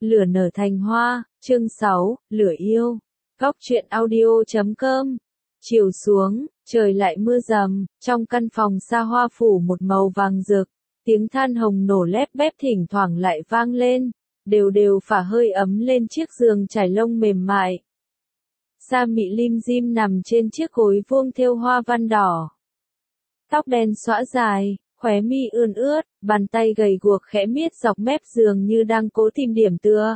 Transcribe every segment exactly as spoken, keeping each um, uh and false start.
Lửa nở thành hoa, chương sáu, lửa yêu. Góc truyện audio chấm com. Chiều xuống, trời lại mưa rầm, trong căn phòng xa hoa phủ một màu vàng rực, tiếng than hồng nổ lép bép thỉnh thoảng lại vang lên, đều đều phả hơi ấm lên chiếc giường trải lông mềm mại. Sa Mị lim dim nằm trên chiếc gối vuông thêu hoa văn đỏ. Tóc đen xõa dài, khóe mi ươn ướt, bàn tay gầy guộc khẽ miết dọc mép giường như đang cố tìm điểm tựa.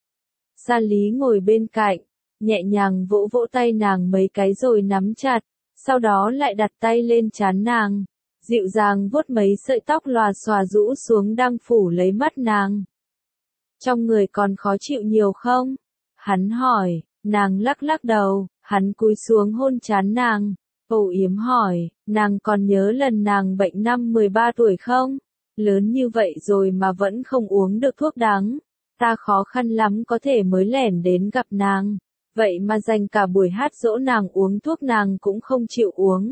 Sa Lý ngồi bên cạnh, nhẹ nhàng vỗ vỗ tay nàng mấy cái rồi nắm chặt, sau đó lại đặt tay lên trán nàng, dịu dàng vuốt mấy sợi tóc lòa xòa rũ xuống đang phủ lấy mắt nàng. Trong người còn khó chịu nhiều không? Hắn hỏi, nàng lắc lắc đầu, hắn cúi xuống hôn trán nàng. Âu yếm hỏi, nàng còn nhớ lần nàng bệnh năm mười ba tuổi không? Lớn như vậy rồi mà vẫn không uống được thuốc đắng. Ta khó khăn lắm có thể mới lẻn đến gặp nàng. Vậy mà dành cả buổi hát dỗ nàng uống thuốc nàng cũng không chịu uống.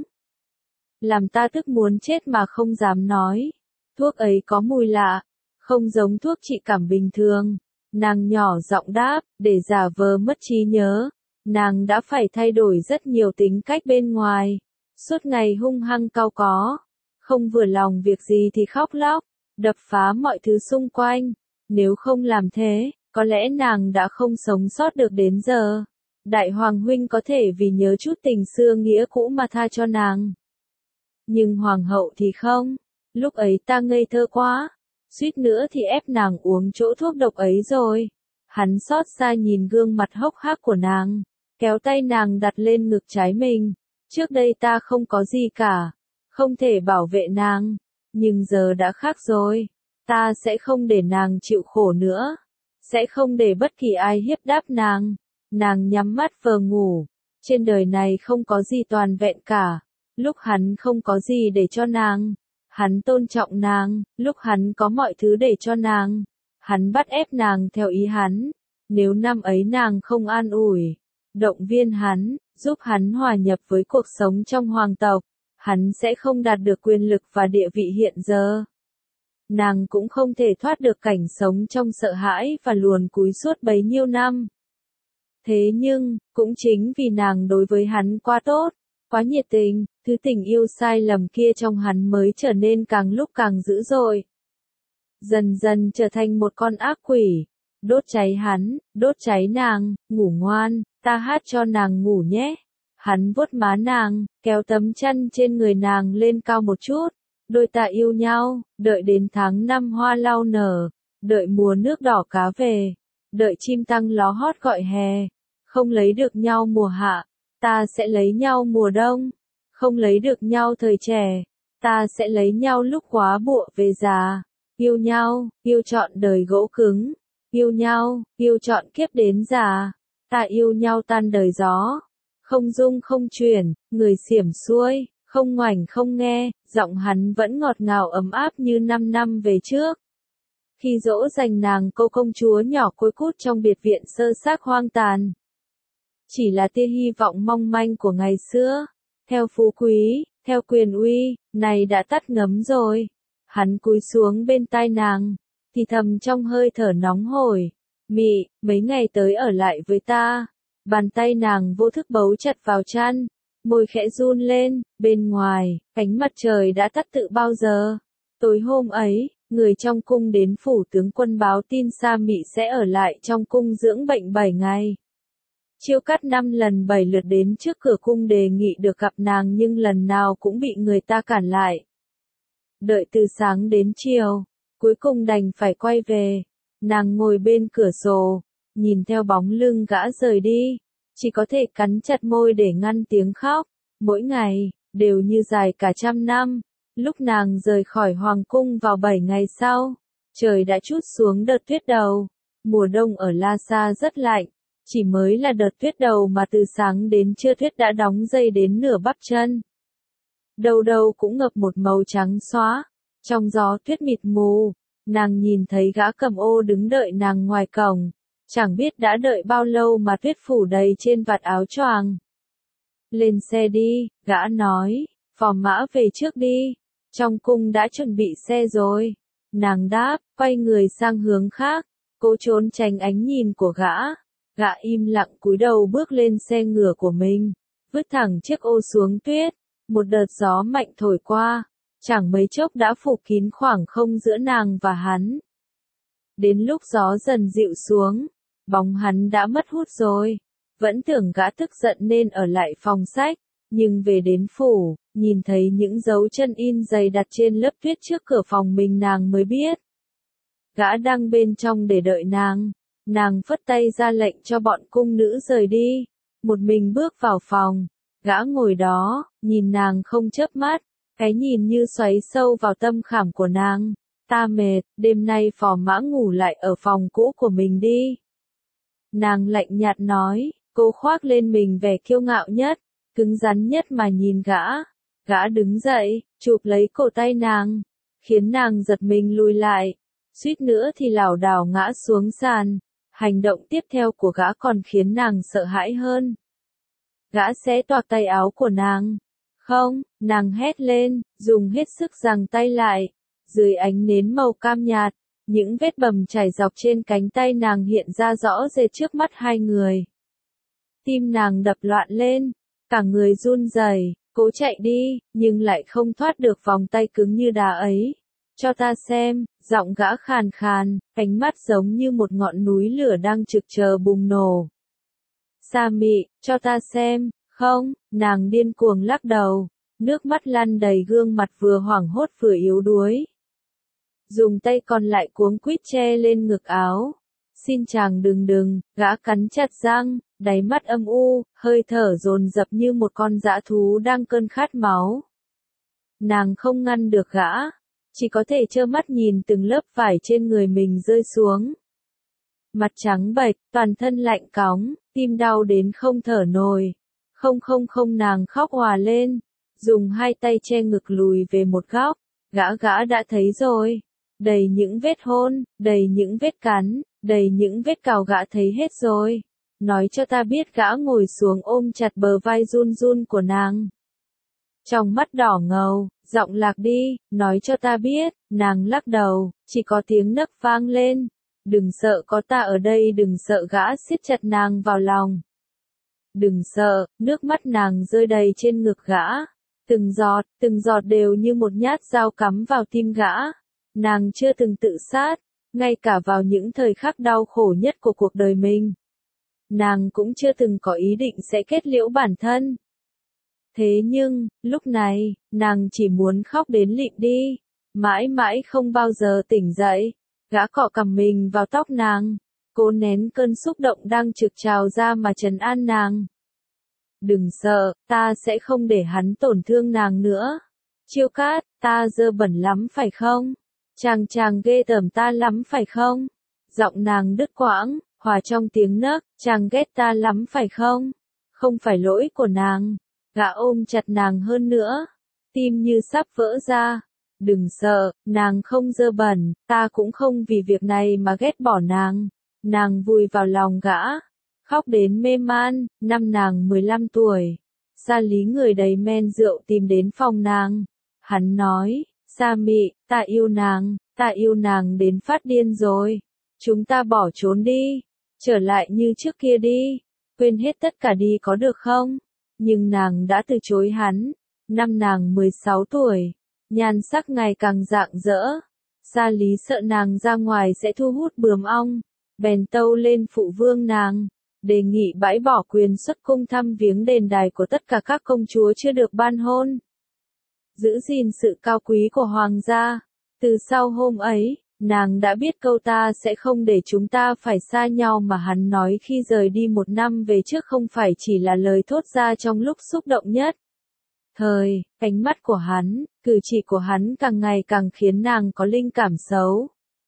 Làm ta tức muốn chết mà không dám nói. Thuốc ấy có mùi lạ, không giống thuốc trị cảm bình thường. Nàng nhỏ giọng đáp, để giả vờ mất trí nhớ. Nàng đã phải thay đổi rất nhiều tính cách bên ngoài. Suốt ngày hung hăng cau có. Không vừa lòng việc gì thì khóc lóc, đập phá mọi thứ xung quanh. Nếu không làm thế, có lẽ nàng đã không sống sót được đến giờ. Đại Hoàng huynh có thể vì nhớ chút tình xưa nghĩa cũ mà tha cho nàng. Nhưng Hoàng hậu thì không. Lúc ấy ta ngây thơ quá. Suýt nữa thì ép nàng uống chỗ thuốc độc ấy rồi. Hắn xót xa nhìn gương mặt hốc hác của nàng, kéo tay nàng đặt lên ngực trái mình. Trước đây ta không có gì cả, không thể bảo vệ nàng, nhưng giờ đã khác rồi. Ta sẽ không để nàng chịu khổ nữa, sẽ không để bất kỳ ai hiếp đáp nàng. Nàng nhắm mắt vờ ngủ, trên đời này không có gì toàn vẹn cả. Lúc hắn không có gì để cho nàng, hắn tôn trọng nàng. Lúc hắn có mọi thứ để cho nàng, hắn bắt ép nàng theo ý hắn. Nếu năm ấy nàng không an ủi, động viên hắn, giúp hắn hòa nhập với cuộc sống trong hoàng tộc, hắn sẽ không đạt được quyền lực và địa vị hiện giờ. Nàng cũng không thể thoát được cảnh sống trong sợ hãi và luồn cúi suốt bấy nhiêu năm. Thế nhưng, cũng chính vì nàng đối với hắn quá tốt, quá nhiệt tình, thứ tình yêu sai lầm kia trong hắn mới trở nên càng lúc càng dữ dội. Dần dần trở thành một con ác quỷ, đốt cháy hắn, đốt cháy nàng. Ngủ ngoan, ta hát cho nàng ngủ nhé. Hắn vuốt má nàng, kéo tấm chăn trên người nàng lên cao một chút. Đôi ta yêu nhau, đợi đến tháng năm hoa lau nở, đợi mùa nước đỏ cá về, đợi chim tăng ló hót gọi hè. Không lấy được nhau mùa hạ, ta sẽ lấy nhau mùa đông. Không lấy được nhau thời trẻ, ta sẽ lấy nhau lúc quá bụa về già. Yêu nhau, yêu trọn đời gỗ cứng. Yêu nhau, yêu trọn kiếp đến già. Ta yêu nhau tan đời gió. Không dung không chuyển, người xiểm xuôi, không ngoảnh không nghe. Giọng hắn vẫn ngọt ngào ấm áp như năm năm về trước. Khi dỗ dành nàng cô công chúa nhỏ côi cút trong biệt viện sơ xác hoang tàn. Chỉ là tia hy vọng mong manh của ngày xưa. Theo phú quý, theo quyền uy, này đã tắt ngấm rồi. Hắn cúi xuống bên tai nàng, thì thầm trong hơi thở nóng hổi. Mị, mấy ngày tới ở lại với ta. Bàn tay nàng vô thức bấu chặt vào chăn, môi khẽ run lên. Bên ngoài, ánh mặt trời đã tắt tự bao giờ. Tối hôm ấy, người trong cung đến phủ tướng quân báo tin Sa Mị sẽ ở lại trong cung dưỡng bệnh bảy ngày. Chiêu Cắt năm lần bảy lượt đến trước cửa cung đề nghị được gặp nàng nhưng lần nào cũng bị người ta cản lại. Đợi từ sáng đến chiều, cuối cùng đành phải quay về. Nàng ngồi bên cửa sổ, nhìn theo bóng lưng gã rời đi, chỉ có thể cắn chặt môi để ngăn tiếng khóc. Mỗi ngày, đều như dài cả trăm năm. Lúc nàng rời khỏi hoàng cung vào bảy ngày sau, trời đã trút xuống đợt tuyết đầu. Mùa đông ở La Sa rất lạnh. Chỉ mới là đợt tuyết đầu mà từ sáng đến trưa tuyết đã đóng dây đến nửa bắp chân. Đầu đầu cũng ngập một màu trắng xóa. Trong gió tuyết mịt mù, nàng nhìn thấy gã cầm ô đứng đợi nàng ngoài cổng. Chẳng biết đã đợi bao lâu mà tuyết phủ đầy trên vạt áo choàng. Lên xe đi, gã nói, phò mã về trước đi. Trong cung đã chuẩn bị xe rồi. Nàng đáp, quay người sang hướng khác. cố trốn tránh ánh nhìn của gã. Gã im lặng cúi đầu bước lên xe ngựa của mình, vứt thẳng chiếc ô xuống tuyết. Một đợt gió mạnh thổi qua, chẳng mấy chốc đã phủ kín khoảng không giữa nàng và hắn. Đến lúc gió dần dịu xuống, bóng hắn đã mất hút rồi. Vẫn tưởng gã tức giận nên ở lại phòng sách, nhưng về đến phủ, nhìn thấy những dấu chân in dày đặt trên lớp tuyết trước cửa phòng mình nàng mới biết. Gã đang bên trong để đợi nàng. Nàng phất tay ra lệnh cho bọn cung nữ rời đi. Một mình bước vào phòng. Gã ngồi đó, nhìn nàng không chớp mắt. Cái nhìn như xoáy sâu vào tâm khảm của nàng. Ta mệt, đêm nay phò mã ngủ lại ở phòng cũ của mình đi. Nàng lạnh nhạt nói, cố khoác lên mình vẻ kiêu ngạo nhất, cứng rắn nhất mà nhìn gã. Gã đứng dậy, chụp lấy cổ tay nàng, khiến nàng giật mình lùi lại. Suýt nữa thì lảo đảo ngã xuống sàn. Hành động tiếp theo của gã còn khiến nàng sợ hãi hơn. Gã xé toạc tay áo của nàng. Không, nàng hét lên, dùng hết sức giằng tay lại. Dưới ánh nến màu cam nhạt, những vết bầm chảy dọc trên cánh tay nàng hiện ra rõ rệt trước mắt hai người. Tim nàng đập loạn lên, cả người run rẩy, cố chạy đi, nhưng lại không thoát được vòng tay cứng như đá ấy. Cho ta xem, giọng gã khàn khàn, ánh mắt giống như một ngọn núi lửa đang trực chờ bùng nổ. Sa Mị, cho ta xem, không, nàng điên cuồng lắc đầu, nước mắt lăn đầy gương mặt vừa hoảng hốt vừa yếu đuối. Dùng tay còn lại cuống quýt che lên ngực áo. Xin chàng đừng đừng, gã cắn chặt răng, đáy mắt âm u, hơi thở dồn dập như một con dã thú đang cơn khát máu. Nàng không ngăn được gã, chỉ có thể trơ mắt nhìn từng lớp vải trên người mình rơi xuống. Mặt trắng bệch, toàn thân lạnh cóng, tim đau đến không thở nổi. Không không không nàng khóc òa lên, dùng hai tay che ngực lùi về một góc, gã gã đã thấy rồi. Đầy những vết hôn, đầy những vết cắn, đầy những vết cào gã thấy hết rồi. Nói cho ta biết gã ngồi xuống ôm chặt bờ vai run run của nàng. Trong mắt đỏ ngầu, giọng lạc đi, nói cho ta biết, nàng lắc đầu, chỉ có tiếng nấc vang lên. Đừng sợ có ta ở đây, đừng sợ, gã siết chặt nàng vào lòng. Đừng sợ, nước mắt nàng rơi đầy trên ngực gã. Từng giọt, từng giọt đều như một nhát dao cắm vào tim gã. Nàng chưa từng tự sát, ngay cả vào những thời khắc đau khổ nhất của cuộc đời mình. Nàng cũng chưa từng có ý định sẽ kết liễu bản thân. Thế nhưng, lúc này, nàng chỉ muốn khóc đến lịm đi, mãi mãi không bao giờ tỉnh dậy. Gã cọ cằm mình vào tóc nàng, cố nén cơn xúc động đang trực trào ra mà trấn an nàng. Đừng sợ, ta sẽ không để hắn tổn thương nàng nữa. Chiêu Cát, ta dơ bẩn lắm phải không? Chàng chàng ghê tởm ta lắm phải không? Giọng nàng đứt quãng, hòa trong tiếng nấc, chàng ghét ta lắm phải không? Không phải lỗi của nàng. Gã ôm chặt nàng hơn nữa, tim như sắp vỡ ra. Đừng sợ, nàng không dơ bẩn, ta cũng không vì việc này mà ghét bỏ nàng. Nàng vùi vào lòng gã, khóc đến mê man. Năm nàng mười lăm tuổi, Sa Lý người đầy men rượu tìm đến phòng nàng. Hắn nói, Sa Mị, ta yêu nàng, ta yêu nàng đến phát điên rồi. Chúng ta bỏ trốn đi, trở lại như trước kia đi, quên hết tất cả đi có được không? Nhưng nàng đã từ chối hắn. Năm nàng mười sáu tuổi, nhan sắc ngày càng rạng rỡ. Sa Lý sợ nàng ra ngoài sẽ thu hút bướm ong, bèn tâu lên phụ vương nàng, đề nghị bãi bỏ quyền xuất cung thăm viếng đền đài của tất cả các công chúa chưa được ban hôn. Giữ gìn sự cao quý của hoàng gia. Từ sau hôm ấy, nàng đã biết câu ta sẽ không để chúng ta phải xa nhau mà hắn nói khi rời đi một năm về trước không phải chỉ là lời thốt ra trong lúc xúc động nhất. Thời, ánh mắt của hắn, cử chỉ của hắn càng ngày càng khiến nàng có linh cảm xấu.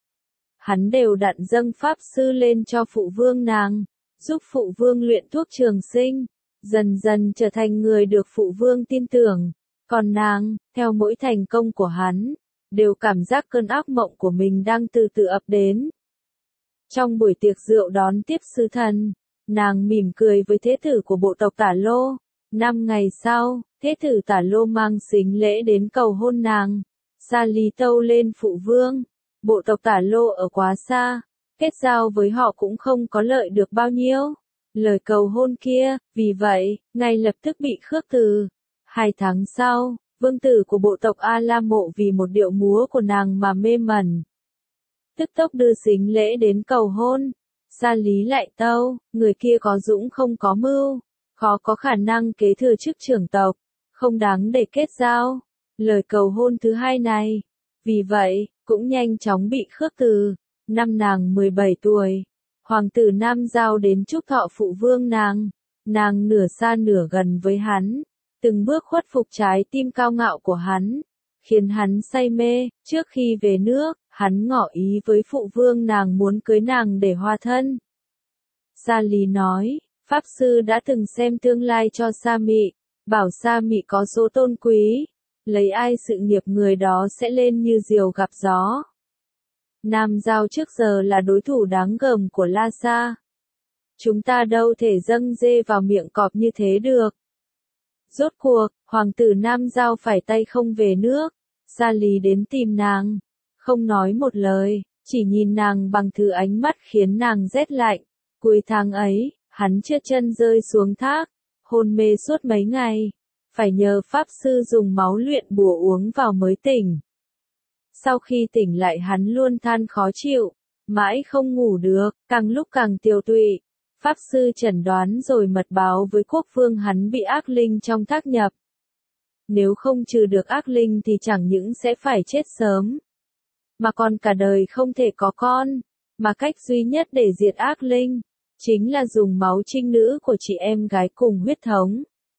Hắn đều đặn dâng pháp sư lên cho phụ vương nàng, giúp phụ vương luyện thuốc trường sinh, dần dần trở thành người được phụ vương tin tưởng. Còn nàng, theo mỗi thành công của hắn, đều cảm giác cơn ác mộng của mình đang từ từ ập đến. Trong buổi tiệc rượu đón tiếp sứ thần, nàng mỉm cười với thế tử của bộ tộc Tả Lô. Năm ngày sau, thế tử Tả Lô mang sính lễ đến cầu hôn nàng. Sa Lý tâu lên phụ vương, bộ tộc Tả Lô ở quá xa, kết giao với họ cũng không có lợi được bao nhiêu. Lời cầu hôn kia, vì vậy, ngay lập tức bị khước từ. Hai tháng sau, vương tử của bộ tộc A La Mộ vì một điệu múa của nàng mà mê mẩn. Tức tốc đưa sính lễ đến cầu hôn. Sa Lý lại tâu, người kia có dũng không có mưu, khó có khả năng kế thừa chức trưởng tộc, không đáng để kết giao. Lời cầu hôn thứ hai này, vì vậy, cũng nhanh chóng bị khước từ. Năm nàng mười bảy tuổi, hoàng tử Nam Giao đến chúc thọ phụ vương nàng, nàng nửa xa nửa gần với hắn, từng bước khuất phục trái tim cao ngạo của hắn, khiến hắn say mê. Trước khi về nước, hắn ngỏ ý với phụ vương nàng muốn cưới nàng để hòa thân. Sa Lý nói, Pháp Sư đã từng xem tương lai cho Sa Mị, bảo Sa Mị có số tôn quý, lấy ai sự nghiệp người đó sẽ lên như diều gặp gió. Nam Giao trước giờ là đối thủ đáng gờm của La Sa. Chúng ta đâu thể dâng dê vào miệng cọp như thế được. Rốt cuộc, hoàng tử Nam Giao phải tay không về nước. Sa Lý đến tìm nàng, không nói một lời, chỉ nhìn nàng bằng thứ ánh mắt khiến nàng rét lạnh. Cuối tháng ấy, hắn trượt chân rơi xuống thác, hôn mê suốt mấy ngày, phải nhờ Pháp Sư dùng máu luyện bùa uống vào mới tỉnh. Sau khi tỉnh lại hắn luôn than khó chịu, mãi không ngủ được, càng lúc càng tiều tụy. Pháp Sư chẩn đoán rồi mật báo với quốc vương hắn bị ác linh trong thác nhập. Nếu không trừ được ác linh thì chẳng những sẽ phải chết sớm, mà còn cả đời không thể có con, mà cách duy nhất để diệt ác linh, chính là dùng máu trinh nữ của chị em gái cùng huyết thống.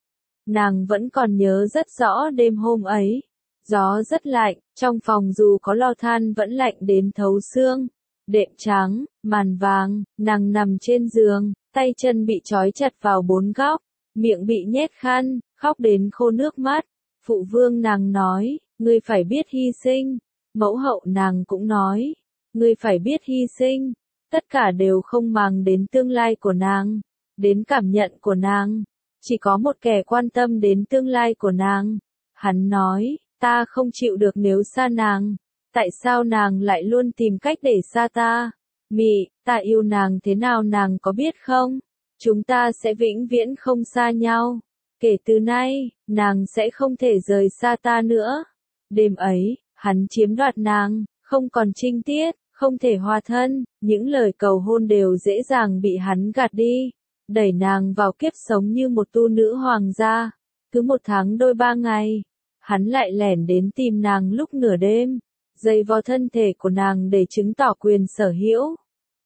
Nàng vẫn còn nhớ rất rõ đêm hôm ấy, gió rất lạnh, trong phòng dù có lò than vẫn lạnh đến thấu xương. Đệm trắng, màn vàng, nàng nằm trên giường, tay chân bị trói chặt vào bốn góc, miệng bị nhét khăn, khóc đến khô nước mắt. Phụ vương nàng nói, ngươi phải biết hy sinh. Mẫu hậu nàng cũng nói, ngươi phải biết hy sinh. Tất cả đều không màng đến tương lai của nàng, đến cảm nhận của nàng. Chỉ có một kẻ quan tâm đến tương lai của nàng. Hắn nói, ta không chịu được nếu xa nàng. Tại sao nàng lại luôn tìm cách để xa ta? Mị, ta yêu nàng thế nào nàng có biết không? Chúng ta sẽ vĩnh viễn không xa nhau. Kể từ nay, nàng sẽ không thể rời xa ta nữa. Đêm ấy, hắn chiếm đoạt nàng, không còn trinh tiết, không thể hòa thân, những lời cầu hôn đều dễ dàng bị hắn gạt đi, đẩy nàng vào kiếp sống như một tu nữ hoàng gia. Cứ một tháng đôi ba ngày, hắn lại lẻn đến tìm nàng lúc nửa đêm, giày vò thân thể của nàng để chứng tỏ quyền sở hữu.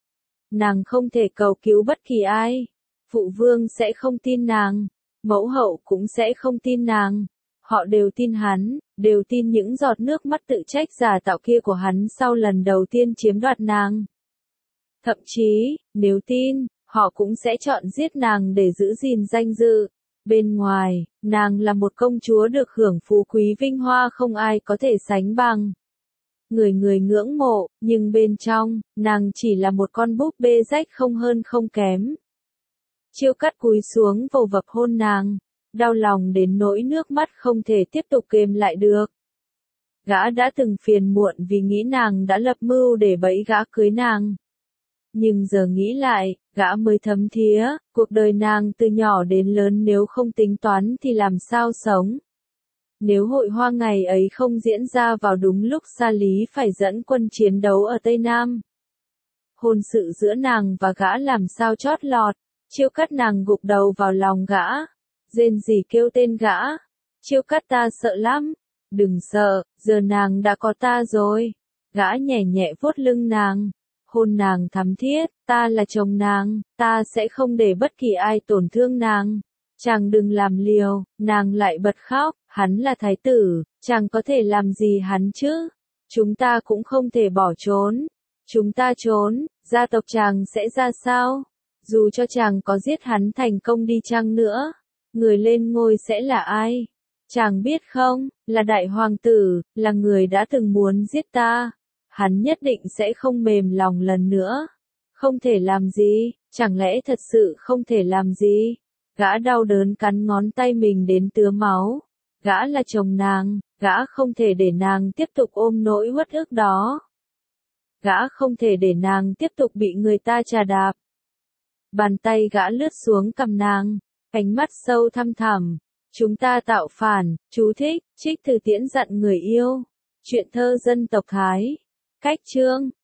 Nàng không thể cầu cứu bất kỳ ai, phụ vương sẽ không tin nàng, mẫu hậu cũng sẽ không tin nàng. Họ đều tin hắn, đều tin những giọt nước mắt tự trách giả tạo kia của hắn sau lần đầu tiên chiếm đoạt nàng. Thậm chí, nếu tin, họ cũng sẽ chọn giết nàng để giữ gìn danh dự. Bên ngoài, nàng là một công chúa được hưởng phú quý vinh hoa không ai có thể sánh bằng. Người người ngưỡng mộ, nhưng bên trong, nàng chỉ là một con búp bê rách không hơn không kém. Chiêu Cắt cúi xuống vồ vập hôn nàng, đau lòng đến nỗi nước mắt không thể tiếp tục kềm lại được. Gã đã từng phiền muộn vì nghĩ nàng đã lập mưu để bẫy gã cưới nàng. Nhưng giờ nghĩ lại, gã mới thấm thía, cuộc đời nàng từ nhỏ đến lớn nếu không tính toán thì làm sao sống. Nếu hội hoa ngày ấy không diễn ra vào đúng lúc Sa Lý phải dẫn quân chiến đấu ở Tây Nam, hôn sự giữa nàng và gã làm sao chót lọt. Chiêu Cắt nàng gục đầu vào lòng gã, rên rỉ kêu tên gã. Chiêu Cắt ta sợ lắm. Đừng sợ, giờ nàng đã có ta rồi. Gã nhẹ nhẹ vuốt lưng nàng, hôn nàng thắm thiết, ta là chồng nàng, ta sẽ không để bất kỳ ai tổn thương nàng. Chàng đừng làm liều. Nàng lại bật khóc, hắn là thái tử, chàng có thể làm gì hắn chứ? Chúng ta cũng không thể bỏ trốn. Chúng ta trốn, gia tộc chàng sẽ ra sao? Dù cho chàng có giết hắn thành công đi chăng nữa, người lên ngôi sẽ là ai? Chàng biết không, là đại hoàng tử, là người đã từng muốn giết ta. Hắn nhất định sẽ không mềm lòng lần nữa. Không thể làm gì, chẳng lẽ thật sự không thể làm gì? Gã đau đớn cắn ngón tay mình đến tứa máu. Gã là chồng nàng, gã không thể để nàng tiếp tục ôm nỗi uất ức đó. Gã không thể để nàng tiếp tục bị người ta chà đạp. Bàn tay gã lướt xuống cằm nàng, ánh mắt sâu thăm thẳm. Chúng ta tạo phản, chú thích, trích từ tiễn dặn người yêu. Chuyện thơ dân tộc Thái. Cách chương.